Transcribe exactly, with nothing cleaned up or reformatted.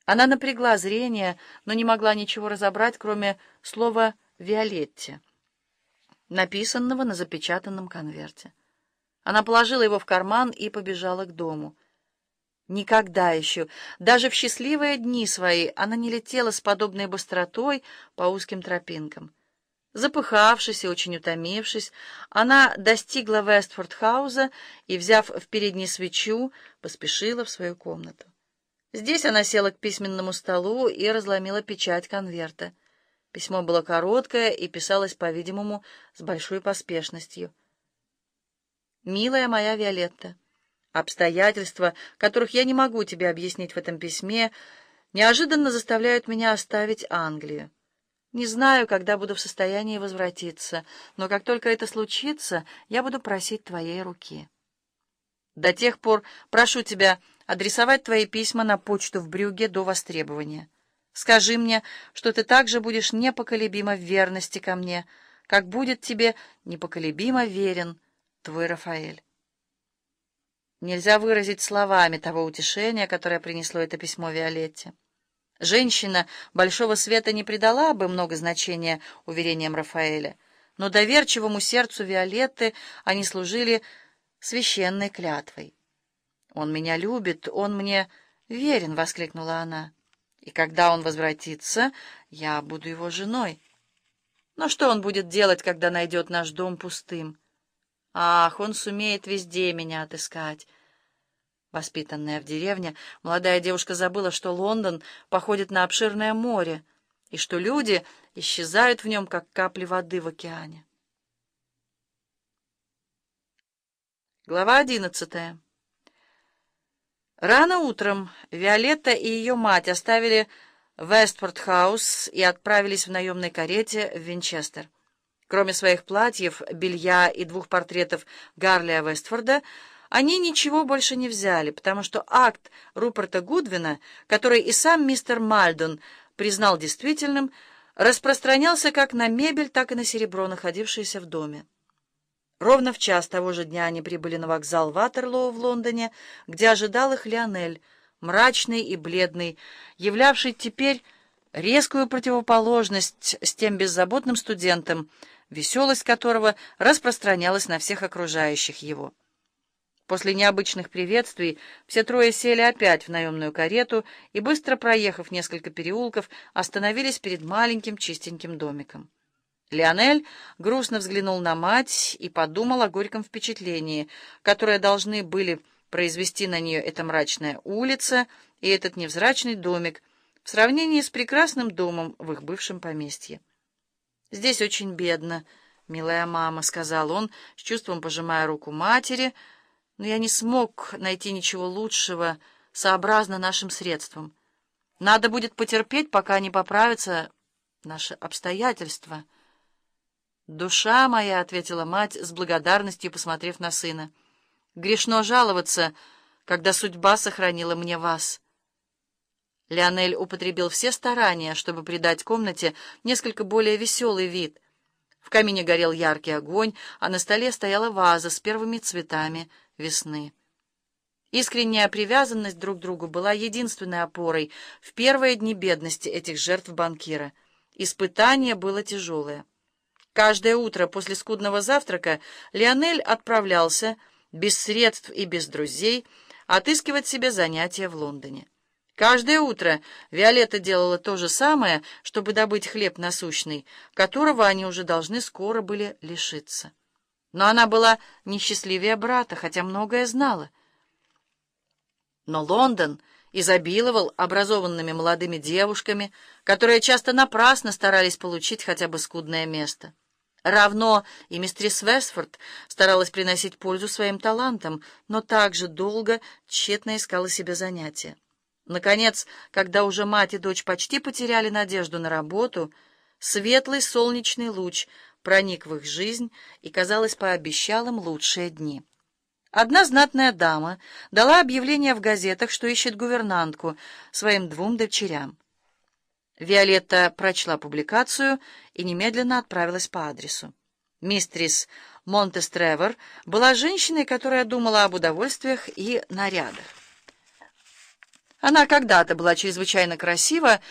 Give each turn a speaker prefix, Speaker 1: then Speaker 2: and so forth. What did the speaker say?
Speaker 1: Она напрягла зрение, но не могла ничего разобрать, кроме слова «Виолетте», написанного на запечатанном конверте. Она положила его в карман и побежала к дому. Никогда еще, даже в счастливые дни свои, она не летела с подобной быстротой по узким тропинкам. Запыхавшись и очень утомившись, она достигла Вестфорд-хауза и, взяв в передней свечу, поспешила в свою комнату. Здесь она села к письменному столу и разломила печать конверта. Письмо было короткое и писалось, по-видимому, с большой поспешностью. «Милая моя Виолетта, обстоятельства, которых я не могу тебе объяснить в этом письме, неожиданно заставляют меня оставить Англию. Не знаю, когда буду в состоянии возвратиться, но как только это случится, я буду просить твоей руки. До тех пор прошу тебя адресовать твои письма на почту в Брюгге до востребования. Скажи мне, что ты также будешь непоколебимо в верности ко мне, как будет тебе непоколебимо верен твой Рафаэль». Нельзя выразить словами того утешения, которое принесло это письмо Виолетте. Женщина большого света не придала бы много значения уверениям Рафаэля, но доверчивому сердцу Виолетты они служили священной клятвой. «Он меня любит, он мне верен», — воскликнула она. «И когда он возвратится, я буду его женой. Но что он будет делать, когда найдет наш дом пустым? Ах, он сумеет везде меня отыскать». Воспитанная в деревне, молодая девушка забыла, что Лондон походит на обширное море, и что люди исчезают в нем, как капли воды в океане. Глава одиннадцатая. Рано утром Виолетта и ее мать оставили Вестфорд-хаус и отправились в наемной карете в Винчестер. Кроме своих платьев, белья и двух портретов Гарлия Вестфорда, они ничего больше не взяли, потому что акт Руперта Гудвина, который и сам мистер Мальдон признал действительным, распространялся как на мебель, так и на серебро, находившееся в доме. Ровно в час того же дня они прибыли на вокзал Ватерлоо в Лондоне, где ожидал их Лионель, мрачный и бледный, являвший теперь резкую противоположность с тем беззаботным студентом, веселость которого распространялась на всех окружающих его. После необычных приветствий все трое сели опять в наемную карету и, быстро проехав несколько переулков, остановились перед маленьким чистеньким домиком. Лионель грустно взглянул на мать и подумал о горьком впечатлении, которое должны были произвести на нее эта мрачная улица и этот невзрачный домик в сравнении с прекрасным домом в их бывшем поместье. «Здесь очень бедно, милая мама», — сказал он, с чувством пожимая руку матери, — «но я не смог найти ничего лучшего, сообразно нашим средствам. Надо будет потерпеть, пока не поправятся наши обстоятельства». «Душа моя», — ответила мать с благодарностью, посмотрев на сына, — «грешно жаловаться, когда судьба сохранила мне вас». Лионель употребил все старания, чтобы придать комнате несколько более веселый вид. В камине горел яркий огонь, а на столе стояла ваза с первыми цветами весны. Искренняя привязанность друг к другу была единственной опорой в первые дни бедности этих жертв банкира. Испытание было тяжелое. Каждое утро после скудного завтрака Лионель отправлялся, без средств и без друзей, отыскивать себе занятия в Лондоне. Каждое утро Виолетта делала то же самое, чтобы добыть хлеб насущный, которого они уже должны скоро были лишиться. Но она была несчастливее брата, хотя многое знала. Но Лондон изобиловал образованными молодыми девушками, которые часто напрасно старались получить хотя бы скудное место. Равно и мистерис Вестфорд старалась приносить пользу своим талантам, но также долго тщетно искала себе занятия. Наконец, когда уже мать и дочь почти потеряли надежду на работу, светлый солнечный луч проник в их жизнь и, казалось, пообещал им лучшие дни. Одна знатная дама дала объявление в газетах, что ищет гувернантку своим двум дочерям. Виолетта прочла публикацию и немедленно отправилась по адресу. Мистерис Монтестревер была женщиной, которая думала об удовольствиях и нарядах. Она когда-то была чрезвычайно красива,